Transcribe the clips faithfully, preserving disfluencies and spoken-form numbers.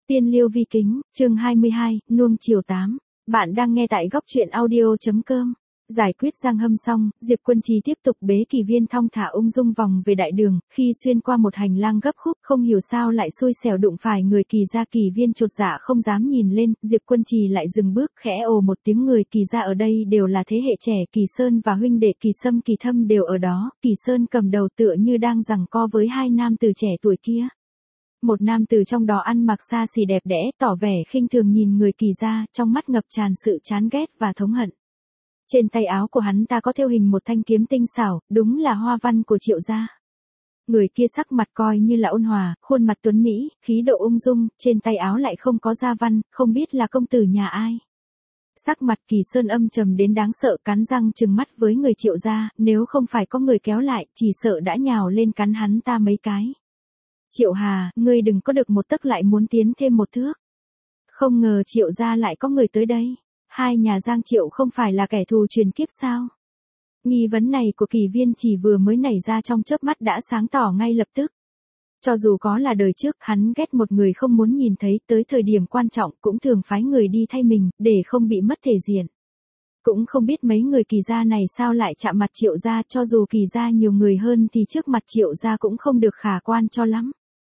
Tiên Liêu Vi Kính, chương hai mươi hai, nuông chiều tám. Bạn đang nghe tại góc truyện audio.com. Giải quyết Giang Hâm xong, Diệp Quân Trì tiếp tục bế Kỳ Viên thong thả ung dung vòng về đại đường, khi xuyên qua một hành lang gấp khúc, không hiểu sao lại xui xẻo đụng phải người Kỳ gia. Kỳ Viên chột dạ không dám nhìn lên, Diệp Quân Trì lại dừng bước, khẽ ồ một tiếng. Người Kỳ gia ở đây đều là thế hệ trẻ, Kỳ Sơn và huynh đệ Kỳ Sâm Kỳ Thâm đều ở đó. Kỳ Sơn cầm đầu tựa như đang giằng co với hai nam tử trẻ tuổi kia. Một nam tử trong đó ăn mặc xa xỉ đẹp đẽ, tỏ vẻ khinh thường nhìn người Kỳ gia, trong mắt ngập tràn sự chán ghét và thống hận. Trên tay áo của hắn ta có thêu hình một thanh kiếm tinh xảo, đúng là hoa văn của Triệu gia. Người kia sắc mặt coi như là ôn hòa, khuôn mặt tuấn mỹ, khí độ ung dung, trên tay áo lại không có gia văn, không biết là công tử nhà ai. Sắc mặt Kỳ Sơn âm trầm đến đáng sợ, cắn răng trừng mắt với người Triệu gia, nếu không phải có người kéo lại, chỉ sợ đã nhào lên cắn hắn ta mấy cái. Triệu Hà, ngươi đừng có được một tấc lại muốn tiến thêm một thước. Không ngờ Triệu gia lại có người tới đây. Hai nhà Giang Triệu không phải là kẻ thù truyền kiếp sao? Nghi vấn này của Kỳ Viên chỉ vừa mới nảy ra trong chớp mắt đã sáng tỏ ngay lập tức. Cho dù có là đời trước, hắn ghét một người không muốn nhìn thấy, tới thời điểm quan trọng cũng thường phái người đi thay mình, để không bị mất thể diện. Cũng không biết mấy người Kỳ gia này sao lại chạm mặt Triệu gia, cho dù Kỳ gia nhiều người hơn thì trước mặt Triệu gia cũng không được khả quan cho lắm.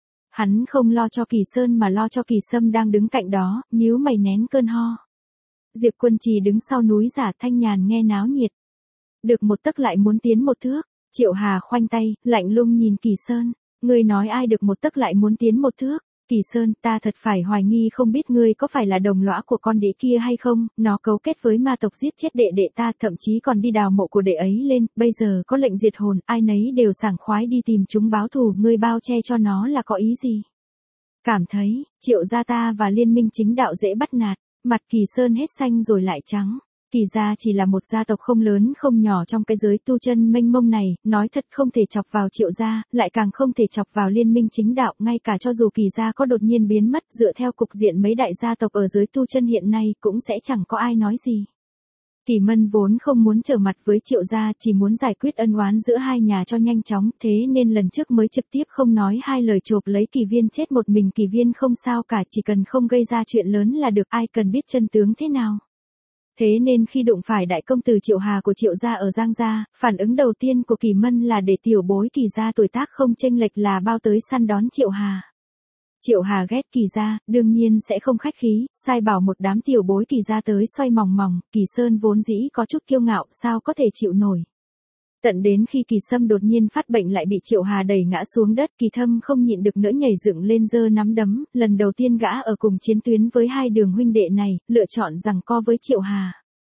Hắn không lo cho Kỳ Sơn mà lo cho Kỳ Sâm đang đứng cạnh đó, nhíu mày nén cơn ho. Diệp Quân Trì đứng sau núi giả thanh nhàn nghe náo nhiệt. Được một tấc lại muốn tiến một thước, Triệu Hà khoanh tay, lạnh lùng nhìn Kỳ Sơn. Ngươi nói ai được một tấc lại muốn tiến một thước? Kỳ Sơn, ta thật phải hoài nghi không biết ngươi có phải là đồng lõa của con đĩ kia hay không, nó cấu kết với ma tộc giết chết đệ đệ ta, thậm chí còn đi đào mộ của đệ ấy lên, bây giờ có lệnh diệt hồn, ai nấy đều sảng khoái đi tìm chúng báo thù, ngươi bao che cho nó là có ý gì? Cảm thấy, Triệu gia ta và liên minh chính đạo dễ bắt nạt, mặt Kỳ Sơn hết xanh rồi lại trắng. Kỳ gia chỉ là một gia tộc không lớn không nhỏ trong cái giới tu chân mênh mông này, nói thật không thể chọc vào Triệu gia, lại càng không thể chọc vào liên minh chính đạo, ngay cả cho dù Kỳ gia có đột nhiên biến mất, dựa theo cục diện mấy đại gia tộc ở giới tu chân hiện nay cũng sẽ chẳng có ai nói gì. Kỳ Mân vốn không muốn trở mặt với Triệu gia, chỉ muốn giải quyết ân oán giữa hai nhà cho nhanh chóng, thế nên lần trước mới trực tiếp không nói hai lời chộp lấy Kỳ Viên chết một mình. Kỳ Viên không sao cả, chỉ cần không gây ra chuyện lớn là được, ai cần biết chân tướng thế nào. Thế nên khi đụng phải đại công tử Triệu Hà của Triệu gia ở Giang gia, phản ứng đầu tiên của Kỳ Mân là để tiểu bối Kỳ gia tuổi tác không chênh lệch là bao tới săn đón Triệu Hà. Triệu Hà ghét Kỳ gia, đương nhiên sẽ không khách khí, sai bảo một đám tiểu bối Kỳ gia tới xoay mòng mòng. Kỳ Sơn vốn dĩ có chút kiêu ngạo, sao có thể chịu nổi. Tận đến khi Kỳ Sâm đột nhiên phát bệnh lại bị Triệu Hà đẩy ngã xuống đất, Kỳ Thâm không nhịn được nữa nhảy dựng lên giơ nắm đấm, lần đầu tiên gã ở cùng chiến tuyến với hai đường huynh đệ này, lựa chọn giằng co với Triệu Hà.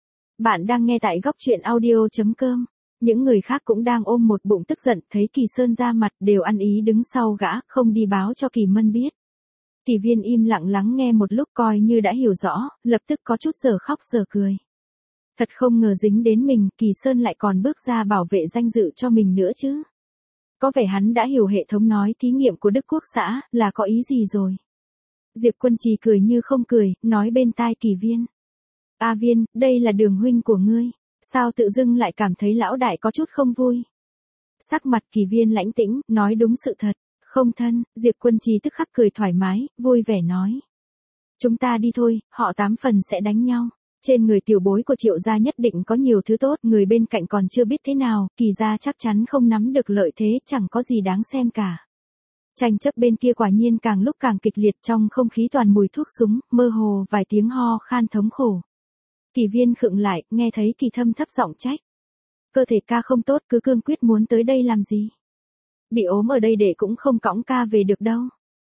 Bạn đang nghe tại góc truyện audio.com. Những người khác cũng đang ôm một bụng tức giận, thấy Kỳ Sơn ra mặt đều ăn ý đứng sau gã, không đi báo cho Kỳ Mân biết. Kỳ Viên im lặng lắng nghe một lúc coi như đã hiểu rõ, lập tức có chút giờ khóc giờ cười. Thật không ngờ dính đến mình, Kỳ Sơn lại còn bước ra bảo vệ danh dự cho mình nữa chứ. Có vẻ hắn đã hiểu hệ thống nói thí nghiệm của Đức Quốc xã, là có ý gì rồi. Diệp Quân Trì cười như không cười, nói bên tai Kỳ Viên. A Viên, đây là đường huynh của ngươi, sao tự dưng lại cảm thấy lão đại có chút không vui. Sắc mặt Kỳ Viên lãnh tĩnh, nói đúng sự thật, không thân. Diệp Quân Trì tức khắc cười thoải mái, vui vẻ nói. Chúng ta đi thôi, họ tám phần sẽ đánh nhau. Trên người tiểu bối của Triệu gia nhất định có nhiều thứ tốt, người bên cạnh còn chưa biết thế nào, Kỳ gia chắc chắn không nắm được lợi thế, chẳng có gì đáng xem cả. Tranh chấp bên kia quả nhiên càng lúc càng kịch liệt, trong không khí toàn mùi thuốc súng, mơ hồ vài tiếng ho khan thống khổ. Kỳ Viên khựng lại, nghe thấy Kỳ Thâm thấp giọng trách. Cơ thể ca không tốt, cứ cương quyết muốn tới đây làm gì? Bị ốm ở đây để cũng không cõng ca về được đâu.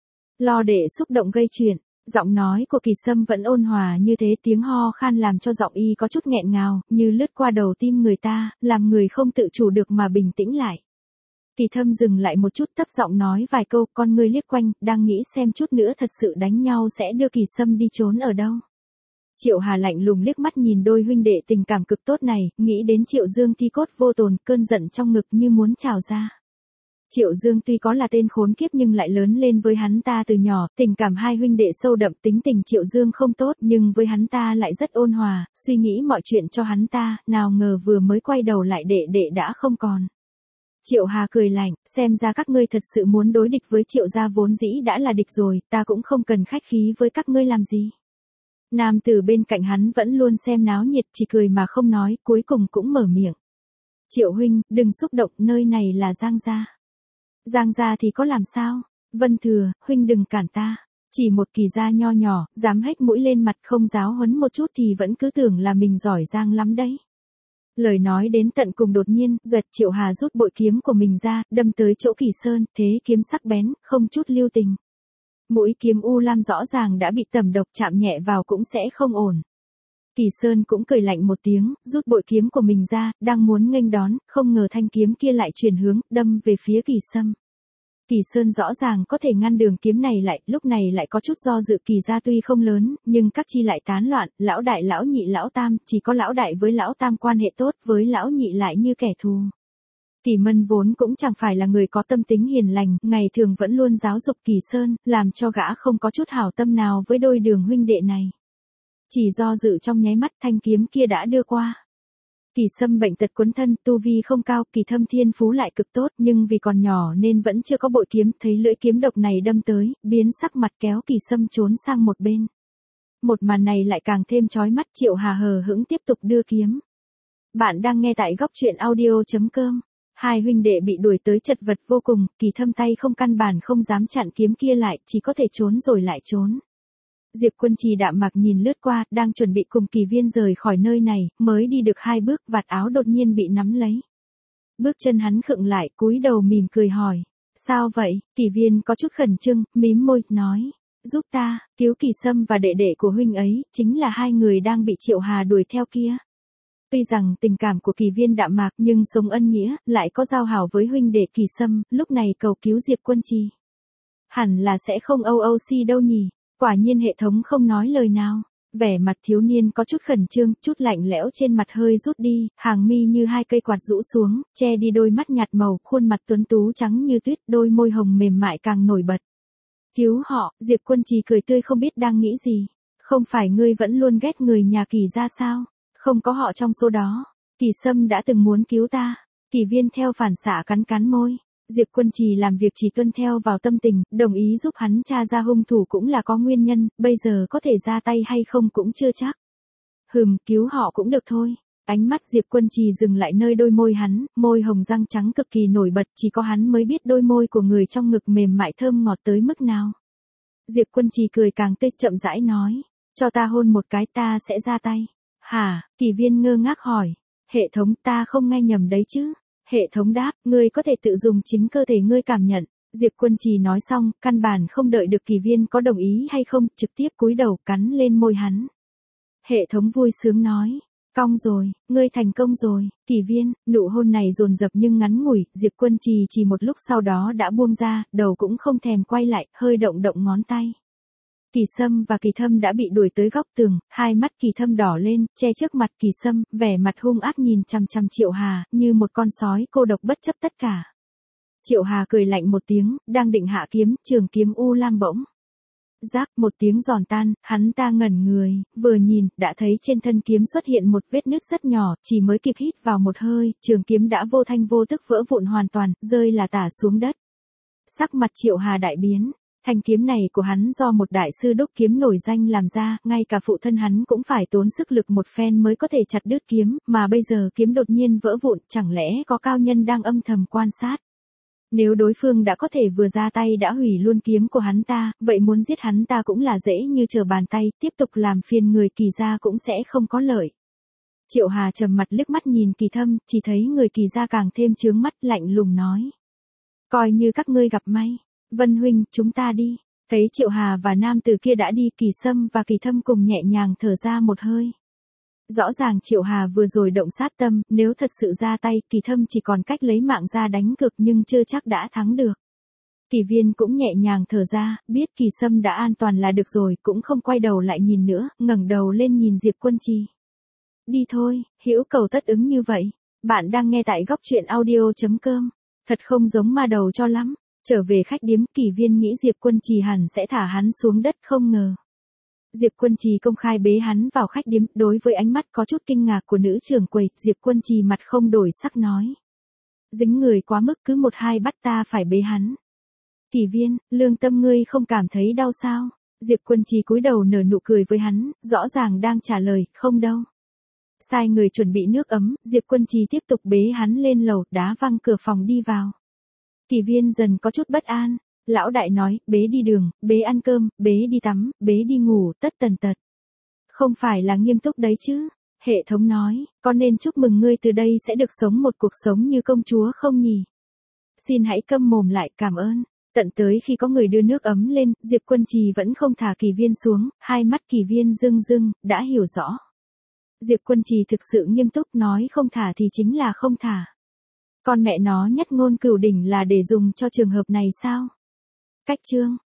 Lo để xúc động gây chuyện. Giọng nói của Kỳ Sâm vẫn ôn hòa như thế, tiếng ho khan làm cho giọng y có chút nghẹn ngào, như lướt qua đầu tim người ta, làm người không tự chủ được mà bình tĩnh lại. Kỳ Thâm dừng lại một chút, thấp giọng nói vài câu, con ngươi liếc quanh, đang nghĩ xem chút nữa thật sự đánh nhau sẽ đưa Kỳ Sâm đi trốn ở đâu. Triệu Hà lạnh lùng liếc mắt nhìn đôi huynh đệ tình cảm cực tốt này, nghĩ đến Triệu Dương thi cốt vô tồn, cơn giận trong ngực như muốn trào ra. Triệu Dương tuy có là tên khốn kiếp nhưng lại lớn lên với hắn ta từ nhỏ, tình cảm hai huynh đệ sâu đậm, tính tình Triệu Dương không tốt nhưng với hắn ta lại rất ôn hòa, suy nghĩ mọi chuyện cho hắn ta, nào ngờ vừa mới quay đầu lại đệ đệ đã không còn. Triệu Hà cười lạnh, xem ra các ngươi thật sự muốn đối địch với Triệu gia vốn dĩ đã là địch rồi, ta cũng không cần khách khí với các ngươi làm gì. Nam tử bên cạnh hắn vẫn luôn xem náo nhiệt, chỉ cười mà không nói, cuối cùng cũng mở miệng. Triệu huynh, đừng xúc động, nơi này là Giang gia. Giang gia thì có làm sao? Vân Thừa, huynh đừng cản ta. Chỉ một Kỳ gia nho nhỏ, dám hếch mũi lên mặt không giáo huấn một chút thì vẫn cứ tưởng là mình giỏi giang lắm đấy. Lời nói đến tận cùng đột nhiên, duệt Triệu Hà rút bội kiếm của mình ra, đâm tới chỗ Kỳ Sơn, thế kiếm sắc bén, không chút lưu tình. Mũi kiếm u lam rõ ràng đã bị tẩm độc, chạm nhẹ vào cũng sẽ không ổn. Kỳ Sơn cũng cười lạnh một tiếng, rút bội kiếm của mình ra, đang muốn nghênh đón, không ngờ thanh kiếm kia lại chuyển hướng, đâm về phía Kỳ Sâm. Kỳ Sơn rõ ràng có thể ngăn đường kiếm này lại, lúc này lại có chút do dự. Kỳ gia tuy không lớn, nhưng các chi lại tán loạn, lão đại lão nhị lão tam, chỉ có lão đại với lão tam quan hệ tốt, với lão nhị lại như kẻ thù. Kỳ Mân vốn cũng chẳng phải là người có tâm tính hiền lành, ngày thường vẫn luôn giáo dục Kỳ Sơn, làm cho gã không có chút hảo tâm nào với đôi đường huynh đệ này. Chỉ do dự trong nháy mắt, thanh kiếm kia đã đưa qua. Kỳ Sâm bệnh tật cuốn thân, tu vi không cao, Kỳ Thâm thiên phú lại cực tốt, nhưng vì còn nhỏ nên vẫn chưa có bội kiếm, thấy lưỡi kiếm độc này đâm tới, biến sắc mặt kéo Kỳ Sâm trốn sang một bên. Một màn này lại càng thêm chói mắt. Triệu Hà hờ hững tiếp tục đưa kiếm. Bạn đang nghe tại góc truyện audio chấm com. Hai huynh đệ bị đuổi tới chật vật vô cùng, Kỳ Thâm tay không căn bản không dám chặn kiếm kia lại, chỉ có thể trốn rồi lại trốn. Diệp Quân Trì đạm mạc nhìn lướt qua, đang chuẩn bị cùng Kỳ Viên rời khỏi nơi này, mới đi được hai bước, vạt áo đột nhiên bị nắm lấy. Bước chân hắn khựng lại, cúi đầu mỉm cười hỏi. Sao vậy? Kỳ Viên có chút khẩn trương, mím môi, nói. Giúp ta, cứu Kỳ Sâm và đệ đệ của huynh ấy, chính là hai người đang bị Triệu Hà đuổi theo kia. Tuy rằng tình cảm của Kỳ Viên đạm mạc nhưng sống ân nghĩa, lại có giao hảo với huynh đệ Kỳ Sâm, lúc này cầu cứu Diệp Quân Trì. Hẳn là sẽ không âu âu si đâu nhỉ. Quả nhiên hệ thống không nói lời nào. Vẻ mặt thiếu niên có chút khẩn trương, chút lạnh lẽo trên mặt hơi rút đi, hàng mi như hai cây quạt rũ xuống, che đi đôi mắt nhạt màu, khuôn mặt tuấn tú trắng như tuyết, đôi môi hồng mềm mại càng nổi bật. Cứu họ, Diệp Quân Trì cười tươi không biết đang nghĩ gì. Không phải ngươi vẫn luôn ghét người nhà Kỳ gia sao? Không có họ trong số đó. Kỳ Sâm đã từng muốn cứu ta. Kỳ Viên theo phản xạ cắn cắn môi. Diệp Quân Trì làm việc chỉ tuân theo vào tâm tình, đồng ý giúp hắn tra ra hung thủ cũng là có nguyên nhân, bây giờ có thể ra tay hay không cũng chưa chắc. Hừm, cứu họ cũng được thôi. Ánh mắt Diệp Quân Trì dừng lại nơi đôi môi hắn, môi hồng răng trắng cực kỳ nổi bật, chỉ có hắn mới biết đôi môi của người trong ngực mềm mại thơm ngọt tới mức nào. Diệp Quân Trì cười càng tê, chậm rãi nói, cho ta hôn một cái ta sẽ ra tay. Hả? Kỳ Viên ngơ ngác hỏi. Hệ thống, ta không nghe nhầm đấy chứ? Hệ thống đáp, ngươi có thể tự dùng chính cơ thể ngươi cảm nhận. Diệp Quân Trì nói xong, căn bản không đợi được Kỳ Viên có đồng ý hay không, trực tiếp cúi đầu cắn lên môi hắn. Hệ thống vui sướng nói, cong rồi, ngươi thành công rồi. Kỳ Viên, nụ hôn này dồn dập nhưng ngắn ngủi, Diệp Quân Trì chỉ một lúc sau đó đã buông ra, đầu cũng không thèm quay lại, hơi động động ngón tay. Kỳ Sâm và Kỳ Thâm đã bị đuổi tới góc tường, hai mắt Kỳ Thâm đỏ lên, che trước mặt Kỳ Sâm, vẻ mặt hung ác nhìn chằm chằm Triệu Hà, như một con sói cô độc bất chấp tất cả. Triệu Hà cười lạnh một tiếng, đang định hạ kiếm, trường kiếm u lam bỗng. Rác, một tiếng giòn tan, hắn ta ngẩn người, vừa nhìn, đã thấy trên thân kiếm xuất hiện một vết nứt rất nhỏ, chỉ mới kịp hít vào một hơi, trường kiếm đã vô thanh vô tức vỡ vụn hoàn toàn, rơi là tả xuống đất. Sắc mặt Triệu Hà đại biến. Thanh kiếm này của hắn do một đại sư đúc kiếm nổi danh làm ra, ngay cả phụ thân hắn cũng phải tốn sức lực một phen mới có thể chặt đứt kiếm, mà bây giờ kiếm đột nhiên vỡ vụn, chẳng lẽ có cao nhân đang âm thầm quan sát. Nếu đối phương đã có thể vừa ra tay đã hủy luôn kiếm của hắn ta, vậy muốn giết hắn ta cũng là dễ như trở bàn tay, tiếp tục làm phiền người Kỳ gia cũng sẽ không có lợi. Triệu Hà trầm mặt liếc mắt nhìn Kỳ Thâm, chỉ thấy người Kỳ gia càng thêm chướng mắt, lạnh lùng nói. Coi như các ngươi gặp may. Vân huynh, chúng ta đi. Thấy Triệu Hà và nam tử kia đã đi, Kỳ Sâm và Kỳ Thâm cùng nhẹ nhàng thở ra một hơi. Rõ ràng Triệu Hà vừa rồi động sát tâm, nếu thật sự ra tay, Kỳ Thâm chỉ còn cách lấy mạng ra đánh cược nhưng chưa chắc đã thắng được. Kỳ Viên cũng nhẹ nhàng thở ra, biết Kỳ Sâm đã an toàn là được rồi, cũng không quay đầu lại nhìn nữa, ngẩng đầu lên nhìn Diệp Quân Trì. Đi thôi, hữu cầu tất ứng như vậy. Bạn đang nghe tại góc truyện audio chấm com. Thật không giống ma đầu cho lắm. Trở về khách điếm, Kỳ Viên nghĩ Diệp Quân Trì hẳn sẽ thả hắn xuống đất, không ngờ. Diệp Quân Trì công khai bế hắn vào khách điếm, đối với ánh mắt có chút kinh ngạc của nữ trưởng quầy, Diệp Quân Trì mặt không đổi sắc nói. Dính người quá mức cứ một hai bắt ta phải bế hắn. Kỷ Viên, lương tâm ngươi không cảm thấy đau sao? Diệp Quân Trì cúi đầu nở nụ cười với hắn, rõ ràng đang trả lời, không đâu. Sai người chuẩn bị nước ấm, Diệp Quân Trì tiếp tục bế hắn lên lầu, đá văng cửa phòng đi vào. Kỷ Viên dần có chút bất an, lão đại nói, bế đi đường, bế ăn cơm, bế đi tắm, bế đi ngủ, tất tần tật. Không phải là nghiêm túc đấy chứ? Hệ thống nói, con nên chúc mừng ngươi từ đây sẽ được sống một cuộc sống như công chúa không nhỉ? Xin hãy câm mồm lại, cảm ơn. Tận tới khi có người đưa nước ấm lên, Diệp Quân Trì vẫn không thả Kỷ Viên xuống, hai mắt Kỷ Viên rưng rưng, đã hiểu rõ. Diệp Quân Trì thực sự nghiêm túc nói không thả thì chính là không thả. Con mẹ nó nhất ngôn cửu đỉnh là để dùng cho trường hợp này sao? Cách chương